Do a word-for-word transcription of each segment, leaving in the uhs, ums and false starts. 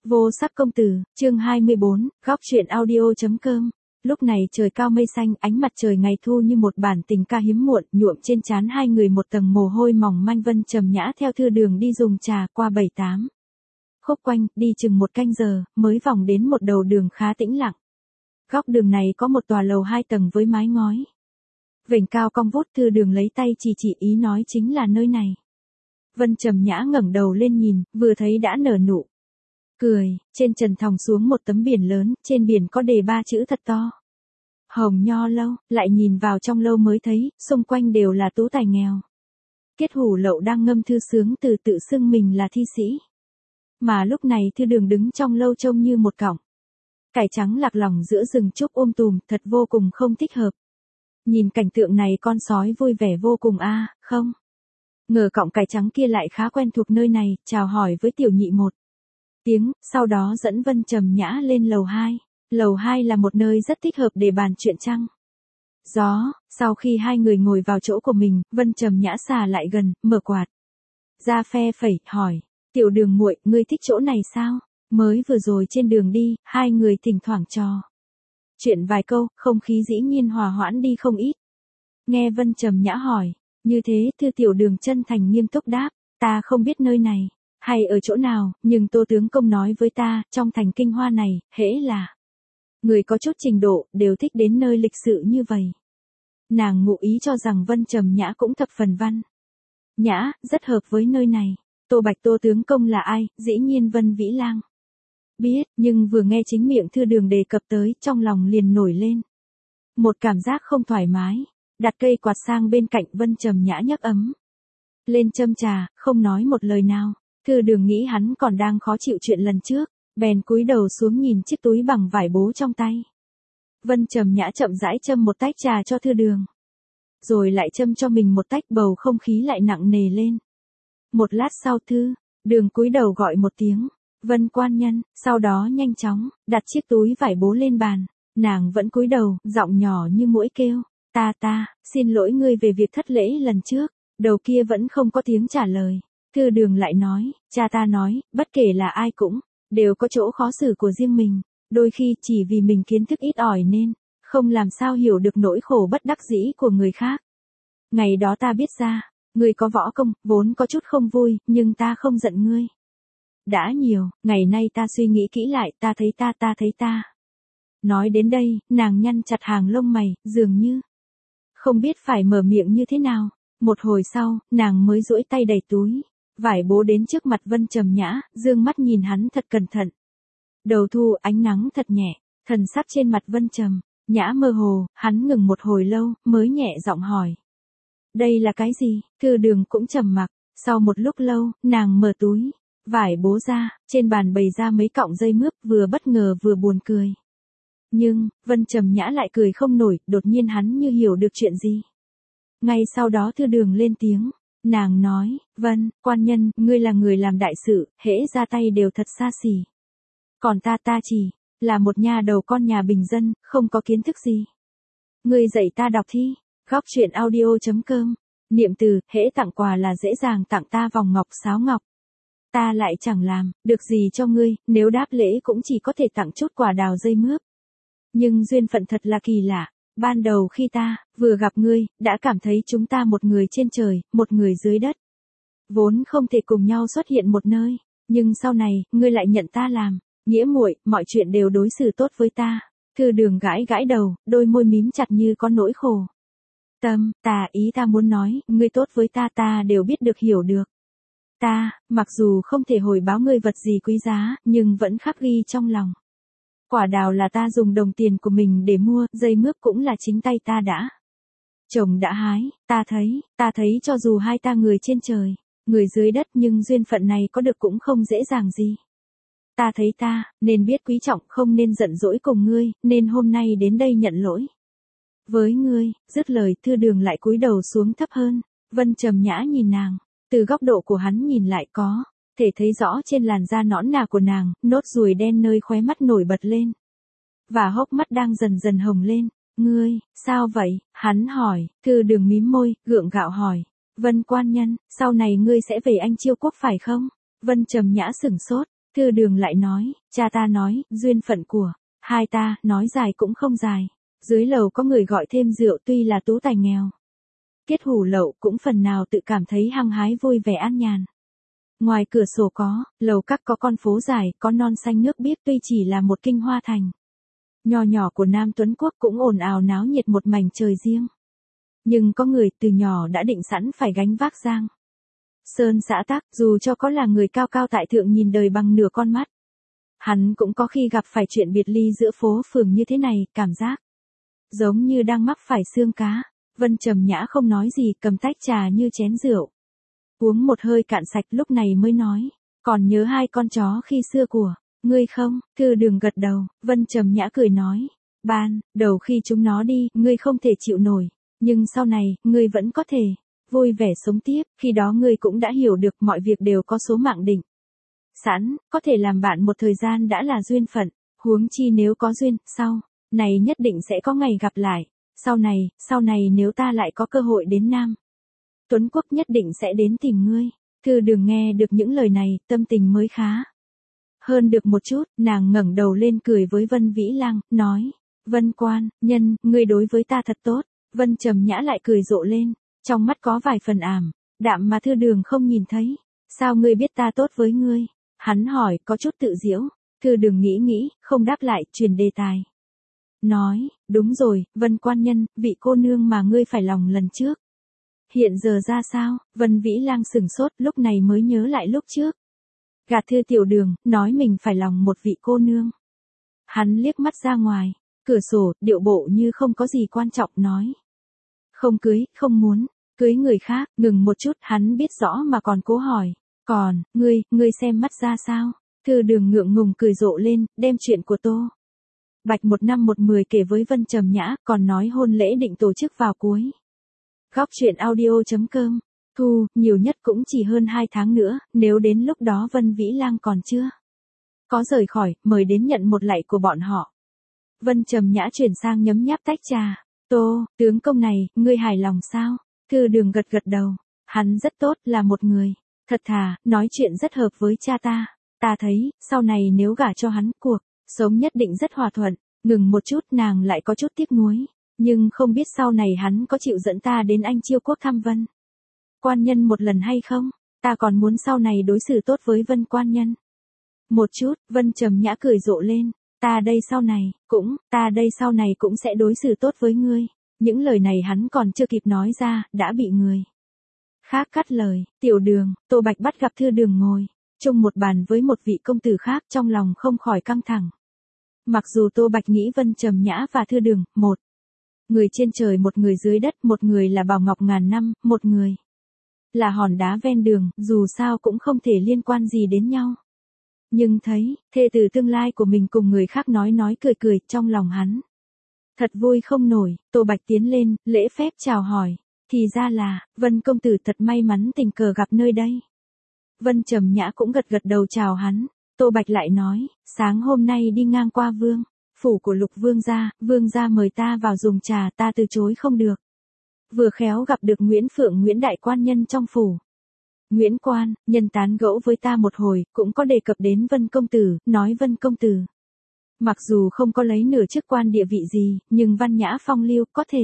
Vô sắc công tử, chương hai mươi bốn, góc truyện audio.com. Lúc này trời cao mây xanh, ánh mặt trời ngày thu như một bản tình ca hiếm muộn, nhuộm trên trán hai người một tầng mồ hôi mỏng manh. Vân Trầm Nhã theo Thư Đường đi dùng trà qua bảy tám khúc quanh, đi chừng một canh giờ, mới vòng đến một đầu đường khá tĩnh lặng. Góc đường này có một tòa lầu hai tầng với mái ngói vểnh cao cong vút. Thư Đường lấy tay chỉ chỉ ý nói chính là nơi này. Vân Trầm Nhã ngẩng đầu lên nhìn, vừa thấy đã nở nụ cười. Trên trần thòng xuống một tấm biển lớn, trên biển có đề ba chữ thật to: Hồng Nho Lâu. Lại nhìn vào trong lâu mới thấy, xung quanh đều là tú tài nghèo. Kết hủ lậu đang ngâm thư sướng từ tự xưng mình là thi sĩ. Mà lúc này Thư Đường đứng trong lâu trông như một cọng cải trắng lạc lòng giữa rừng trúc um tùm, thật vô cùng không thích hợp. Nhìn cảnh tượng này con sói vui vẻ vô cùng a, à, không ngờ cọng cải trắng kia lại khá quen thuộc nơi này, chào hỏi với tiểu nhị một tiếng, sau đó dẫn Vân Trầm Nhã lên lầu hai. Lầu hai là một nơi rất thích hợp để bàn chuyện trăng gió. Sau khi hai người ngồi vào chỗ của mình, Vân Trầm Nhã xà lại gần, mở quạt ra phe phẩy, hỏi: "Tiểu Đường muội, ngươi thích chỗ này sao?" Mới vừa rồi trên đường đi, hai người thỉnh thoảng trò chuyện vài câu, không khí dĩ nhiên hòa hoãn đi không ít. Nghe Vân Trầm Nhã hỏi như thế, Thư Tiểu Đường chân thành nghiêm túc đáp: "Ta không biết nơi này hay ở chỗ nào, nhưng Tô tướng công nói với ta, trong thành Kinh Hoa này, hễ là người có chút trình độ, đều thích đến nơi lịch sự như vậy." Nàng ngụ ý cho rằng Vân Trầm Nhã cũng thập phần văn nhã, rất hợp với nơi này. Tô Bạch Tô tướng công là ai, dĩ nhiên Vân Vĩ Lang biết, nhưng vừa nghe chính miệng Thư Đường đề cập tới, trong lòng liền nổi lên một cảm giác không thoải mái. Đặt cây quạt sang bên cạnh, Vân Trầm Nhã nhấc ấm lên châm trà, không nói một lời nào. Thư Đường nghĩ hắn còn đang khó chịu chuyện lần trước, bèn cúi đầu xuống nhìn chiếc túi bằng vải bố trong tay. Vân Trầm Nhã chậm rãi châm một tách trà cho Thư Đường, rồi lại châm cho mình một tách, bầu không khí lại nặng nề lên. Một lát sau, Thư Đường cúi đầu gọi một tiếng: "Vân quan nhân", sau đó nhanh chóng đặt chiếc túi vải bố lên bàn. Nàng vẫn cúi đầu, giọng nhỏ như muỗi kêu: "Ta ta, xin lỗi ngươi về việc thất lễ lần trước." Đầu kia vẫn không có tiếng trả lời. Thư Đường lại nói: "Cha ta nói, bất kể là ai cũng đều có chỗ khó xử của riêng mình, đôi khi chỉ vì mình kiến thức ít ỏi nên không làm sao hiểu được nỗi khổ bất đắc dĩ của người khác. Ngày đó ta biết ra, ngươi có võ công, vốn có chút không vui, nhưng ta không giận ngươi đã nhiều, ngày nay ta suy nghĩ kỹ lại, ta thấy ta ta thấy ta." Nói đến đây, nàng nhăn chặt hàng lông mày, dường như không biết phải mở miệng như thế nào. Một hồi sau, nàng mới duỗi tay đẩy túi vải bố đến trước mặt Vân Trầm Nhã, dương mắt nhìn hắn thật cẩn thận. Đầu thu, ánh nắng thật nhẹ, thần sắc trên mặt Vân Trầm Nhã mơ hồ, hắn ngừng một hồi lâu, mới nhẹ giọng hỏi: "Đây là cái gì?" Thư Đường cũng trầm mặc. Sau một lúc lâu, nàng mở túi vải bố ra, trên bàn bày ra mấy cọng dây mướp, vừa bất ngờ vừa buồn cười. Nhưng, Vân Trầm Nhã lại cười không nổi, đột nhiên hắn như hiểu được chuyện gì. Ngay sau đó Thư Đường lên tiếng, nàng nói: "Vân quan nhân, ngươi là người làm đại sự, hễ ra tay đều thật xa xỉ. Còn ta ta chỉ là một nha đầu con nhà bình dân, không có kiến thức gì. Ngươi dạy ta đọc thi." Góc truyện audio.com. Niệm từ, hễ tặng quà là dễ dàng tặng ta vòng ngọc sáo ngọc. Ta lại chẳng làm được gì cho ngươi, nếu đáp lễ cũng chỉ có thể tặng chút quả đào dây mướp. Nhưng duyên phận thật là kỳ lạ. Ban đầu khi ta vừa gặp ngươi, đã cảm thấy chúng ta một người trên trời, một người dưới đất, vốn không thể cùng nhau xuất hiện một nơi. Nhưng sau này, ngươi lại nhận ta làm nghĩa muội, mọi chuyện đều đối xử tốt với ta." Thư Đường gãi gãi đầu, đôi môi mím chặt như có nỗi khổ tâm. "Ta, ý ta muốn nói, ngươi tốt với ta ta đều biết được hiểu được. Ta, mặc dù không thể hồi báo ngươi vật gì quý giá, nhưng vẫn khắc ghi trong lòng. Quả đào là ta dùng đồng tiền của mình để mua, dây mướp cũng là chính tay ta đã chồng đã hái. Ta thấy, ta thấy cho dù hai ta người trên trời, người dưới đất, nhưng duyên phận này có được cũng không dễ dàng gì. Ta thấy ta nên biết quý trọng, không nên giận dỗi cùng ngươi, nên hôm nay đến đây nhận lỗi với ngươi." Dứt lời, Thư Đường lại cúi đầu xuống thấp hơn. Vân Trầm Nhã nhìn nàng, từ góc độ của hắn nhìn lại có thể thấy rõ trên làn da nõn nà của nàng, nốt ruồi đen nơi khóe mắt nổi bật lên, và hốc mắt đang dần dần hồng lên. "Ngươi, sao vậy?" hắn hỏi. Thư Đường mím môi, gượng gạo hỏi: "Vân quan nhân, sau này ngươi sẽ về Anh Chiêu quốc phải không?" Vân Trầm Nhã sửng sốt. Thư Đường lại nói, cha ta nói, duyên phận của hai ta, nói dài cũng không dài. Dưới lầu có người gọi thêm rượu tuy là tú tài nghèo. Kết hủ lậu cũng phần nào tự cảm thấy hăng hái vui vẻ an nhàn. Ngoài cửa sổ có, lầu các có con phố dài, có non xanh nước biếc tuy chỉ là một kinh hoa thành. Nho nhỏ của Nam Tuấn Quốc cũng ồn ào náo nhiệt một mảnh trời riêng. Nhưng có người từ nhỏ đã định sẵn phải gánh vác giang sơn xã tắc, dù cho có là người cao cao tại thượng nhìn đời bằng nửa con mắt. Hắn cũng có khi gặp phải chuyện biệt ly giữa phố phường như thế này, cảm giác giống như đang mắc phải xương cá. Vân Trầm Nhã không nói gì, cầm tách trà như chén rượu. Uống một hơi cạn sạch lúc này mới nói, còn nhớ hai con chó khi xưa của ngươi không? Thư Đường gật đầu, Vân Trầm Nhã cười nói, ban đầu khi chúng nó đi, ngươi không thể chịu nổi, nhưng sau này, ngươi vẫn có thể vui vẻ sống tiếp, khi đó ngươi cũng đã hiểu được mọi việc đều có số mạng định sẵn, có thể làm bạn một thời gian đã là duyên phận, huống chi nếu có duyên, sau này nhất định sẽ có ngày gặp lại, sau này, sau này nếu ta lại có cơ hội đến Nam Tuấn Quốc nhất định sẽ đến tìm ngươi. Thư Đường nghe được những lời này, tâm tình mới khá hơn được một chút, nàng ngẩng đầu lên cười với Vân Vĩ Lăng, nói, Vân Quan Nhân, ngươi đối với ta thật tốt. Vân Trầm Nhã lại cười rộ lên, trong mắt có vài phần ảm đạm mà Thư Đường không nhìn thấy. Sao ngươi biết ta tốt với ngươi? Hắn hỏi, có chút tự giễu. Thư Đường nghĩ nghĩ, không đáp lại, chuyển đề tài. Nói, đúng rồi, Vân Quan Nhân, vị cô nương mà ngươi phải lòng lần trước. Hiện giờ ra sao? Vân Vĩ Lang sửng sốt, lúc này mới nhớ lại lúc trước. Gạt Thư Tiểu Đường, nói mình phải lòng một vị cô nương. Hắn liếc mắt ra ngoài, cửa sổ, điệu bộ như không có gì quan trọng, nói. Không cưới, không muốn, cưới người khác, ngừng một chút, hắn biết rõ mà còn cố hỏi. Còn, ngươi, ngươi xem mắt ra sao? Thư Đường ngượng ngùng cười rộ lên, đem chuyện của Tô Bạch một năm một mười kể với Vân Trầm Nhã, còn nói hôn lễ định tổ chức vào cuối. Góc truyện audio.com, thu, nhiều nhất cũng chỉ hơn hai tháng nữa, nếu đến lúc đó Vân Vĩ Lang còn chưa có rời khỏi, mời đến nhận một lạy của bọn họ. Vân Trầm Nhã chuyển sang nhấm nháp tách trà. Tô, tướng công này, ngươi hài lòng sao? Thư Đường gật gật đầu. Hắn rất tốt, là một người thật thà, nói chuyện rất hợp với cha ta. Ta thấy, sau này nếu gả cho hắn, cuộc sống nhất định rất hòa thuận. Ngừng một chút, nàng lại có chút tiếc nuối. Nhưng không biết sau này hắn có chịu dẫn ta đến Anh Chiêu Quốc thăm Vân Quan Nhân một lần hay không? Ta còn muốn sau này đối xử tốt với Vân Quan Nhân. Một chút, Vân Trầm Nhã cười rộ lên. Ta đây sau này, cũng, ta đây sau này cũng sẽ đối xử tốt với ngươi. Những lời này hắn còn chưa kịp nói ra, đã bị người khác cắt lời. Tiểu Đường, Tô Bạch bắt gặp Thư Đường ngồi chung một bàn với một vị công tử khác, trong lòng không khỏi căng thẳng. Mặc dù Tô Bạch nghĩ Vân Trầm Nhã và Thư Đường, một người trên trời một người dưới đất, một người là bảo ngọc ngàn năm, một người là hòn đá ven đường, dù sao cũng không thể liên quan gì đến nhau. Nhưng thấy, thê tử tương lai của mình cùng người khác nói nói cười cười, trong lòng hắn thật vui không nổi. Tô Bạch tiến lên, lễ phép chào hỏi. Thì ra là, Vân công tử thật may mắn tình cờ gặp nơi đây. Vân Trầm Nhã cũng gật gật đầu chào hắn. Tô Bạch lại nói, sáng hôm nay đi ngang qua vương phủ của Lục Vương gia, Vương gia mời ta vào dùng trà, ta từ chối không được. Vừa khéo gặp được Nguyễn Phượng Nguyễn đại quan nhân trong phủ. Nguyễn quan, nhân tán gẫu với ta một hồi, cũng có đề cập đến Vân công tử, nói Vân công tử mặc dù không có lấy nửa chức quan địa vị gì, nhưng văn nhã phong lưu, có thể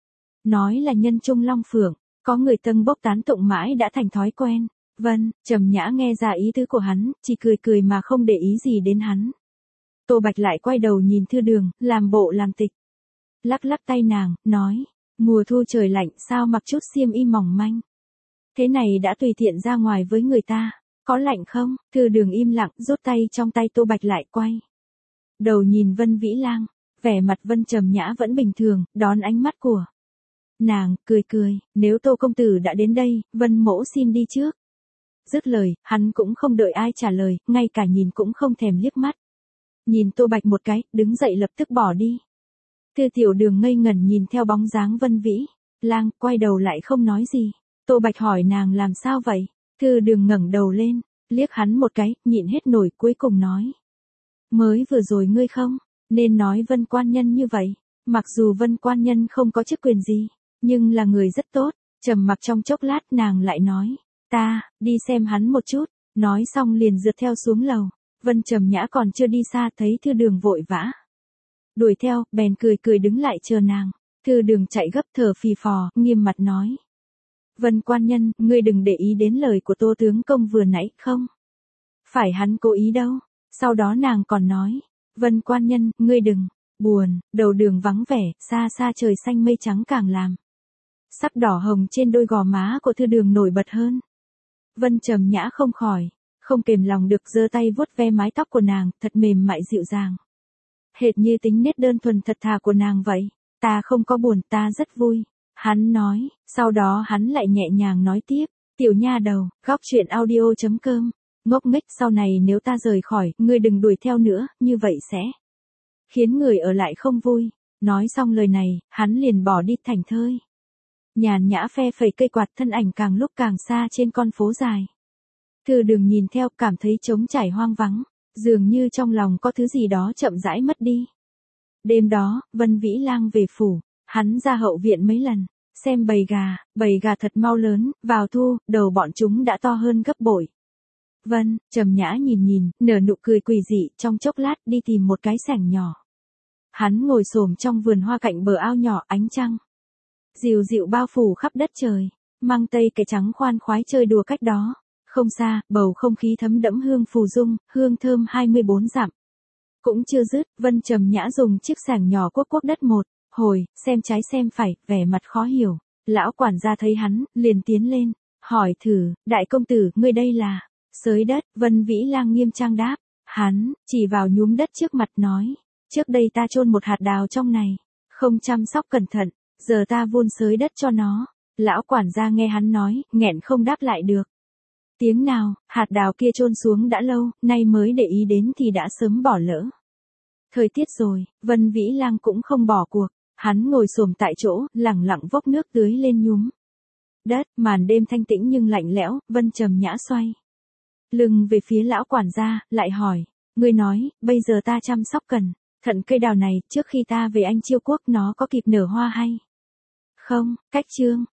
nói là nhân trung long phượng, có người tâng bốc tán tụng mãi đã thành thói quen. Vân Trầm Nhã nghe ra ý tứ của hắn, chỉ cười cười mà không để ý gì đến hắn. Tô Bạch lại quay đầu nhìn Thư Đường, làm bộ làm tịch, lắc lắc tay nàng, nói, mùa thu trời lạnh, sao mặc chút xiêm y mỏng manh thế này đã tùy tiện ra ngoài với người ta, có lạnh không? Thư Đường im lặng, rút tay trong tay Tô Bạch lại, quay đầu nhìn Vân Vĩ Lang, vẻ mặt Vân Trầm Nhã vẫn bình thường, đón ánh mắt của nàng, cười cười, nếu Tô công tử đã đến đây, Vân mỗ xin đi trước. Dứt lời, hắn cũng không đợi ai trả lời, ngay cả nhìn cũng không thèm liếc mắt. Nhìn Tô Bạch một cái, đứng dậy lập tức bỏ đi. Thư Tiểu Đường ngây ngẩn nhìn theo bóng dáng Vân Vĩ Lang, quay đầu lại không nói gì. Tô Bạch hỏi nàng làm sao vậy? Thư Đường ngẩng đầu lên, liếc hắn một cái, nhịn hết nổi, cuối cùng nói. Mới vừa rồi ngươi không nên nói Vân quan nhân như vậy. Mặc dù Vân quan nhân không có chức quyền gì, nhưng là người rất tốt. Trầm mặc trong chốc lát, nàng lại nói. Ta, đi xem hắn một chút. Nói xong liền rượt theo xuống lầu. Vân Trầm Nhã còn chưa đi xa thấy Thư Đường vội vã đuổi theo, bèn cười cười đứng lại chờ nàng. Thư Đường chạy gấp thở phì phò, nghiêm mặt nói. Vân quan nhân, ngươi đừng để ý đến lời của Tô tướng công vừa nãy, không phải hắn cố ý đâu. Sau đó nàng còn nói, Vân quan nhân, ngươi đừng buồn, đầu đường vắng vẻ, xa xa trời xanh mây trắng càng làm sắc đỏ hồng trên đôi gò má của Thư Đường nổi bật hơn. Vân Trầm Nhã không khỏi không kềm lòng được giơ tay vuốt ve mái tóc của nàng, thật mềm mại dịu dàng. Hệt như tính nết đơn thuần thật thà của nàng vậy. Ta không có buồn, ta rất vui. Hắn nói, sau đó hắn lại nhẹ nhàng nói tiếp. Tiểu nha đầu, góc chuyện audio chấm com. Ngốc nghếch, sau này nếu ta rời khỏi, ngươi đừng đuổi theo nữa, như vậy sẽ khiến người ở lại không vui. Nói xong lời này, hắn liền bỏ đi thảnh thơi. Nhàn nhã phe phẩy cây quạt, thân ảnh càng lúc càng xa trên con phố dài. Thư Đường nhìn theo, cảm thấy trống trải hoang vắng, dường như trong lòng có thứ gì đó chậm rãi mất đi. Đêm đó, Vân Vĩ Lang về phủ, hắn ra hậu viện mấy lần, xem bầy gà, bầy gà thật mau lớn, vào thu, đầu bọn chúng đã to hơn gấp bội. Vân Trầm Nhã nhìn nhìn, nở nụ cười quỷ dị, trong chốc lát đi tìm một cái sảnh nhỏ. Hắn ngồi xổm trong vườn hoa cạnh bờ ao nhỏ, ánh trăng dịu dịu bao phủ khắp đất trời, mang tây cái trắng khoan khoái chơi đùa cách đó. Không xa, bầu không khí thấm đẫm hương phù dung, hương thơm hai mươi bốn dặm. Cũng chưa dứt, Vân Trầm Nhã dùng chiếc sàng nhỏ cuốc cuốc đất một hồi, xem trái xem phải, vẻ mặt khó hiểu. Lão quản gia thấy hắn, liền tiến lên, hỏi thử, đại công tử, ngươi đây là xới đất. Vân Vĩ Lang nghiêm trang đáp. Hắn chỉ vào nhúm đất trước mặt nói, trước đây ta chôn một hạt đào trong này, không chăm sóc cẩn thận, giờ ta vun xới đất cho nó. Lão quản gia nghe hắn nói, nghẹn không đáp lại được. Tiếng nào, hạt đào kia chôn xuống đã lâu, nay mới để ý đến thì đã sớm bỏ lỡ. Thời tiết rồi, Vân Vĩ Lang cũng không bỏ cuộc, hắn ngồi xổm tại chỗ, lẳng lặng vốc nước tưới lên nhúm đất. Màn đêm thanh tĩnh nhưng lạnh lẽo. Vân Trầm Nhã xoay lưng về phía lão quản gia, lại hỏi, ngươi nói, bây giờ ta chăm sóc cẩn thận cây đào này, trước khi ta về Anh Chiêu Quốc nó có kịp nở hoa hay không? Cách chương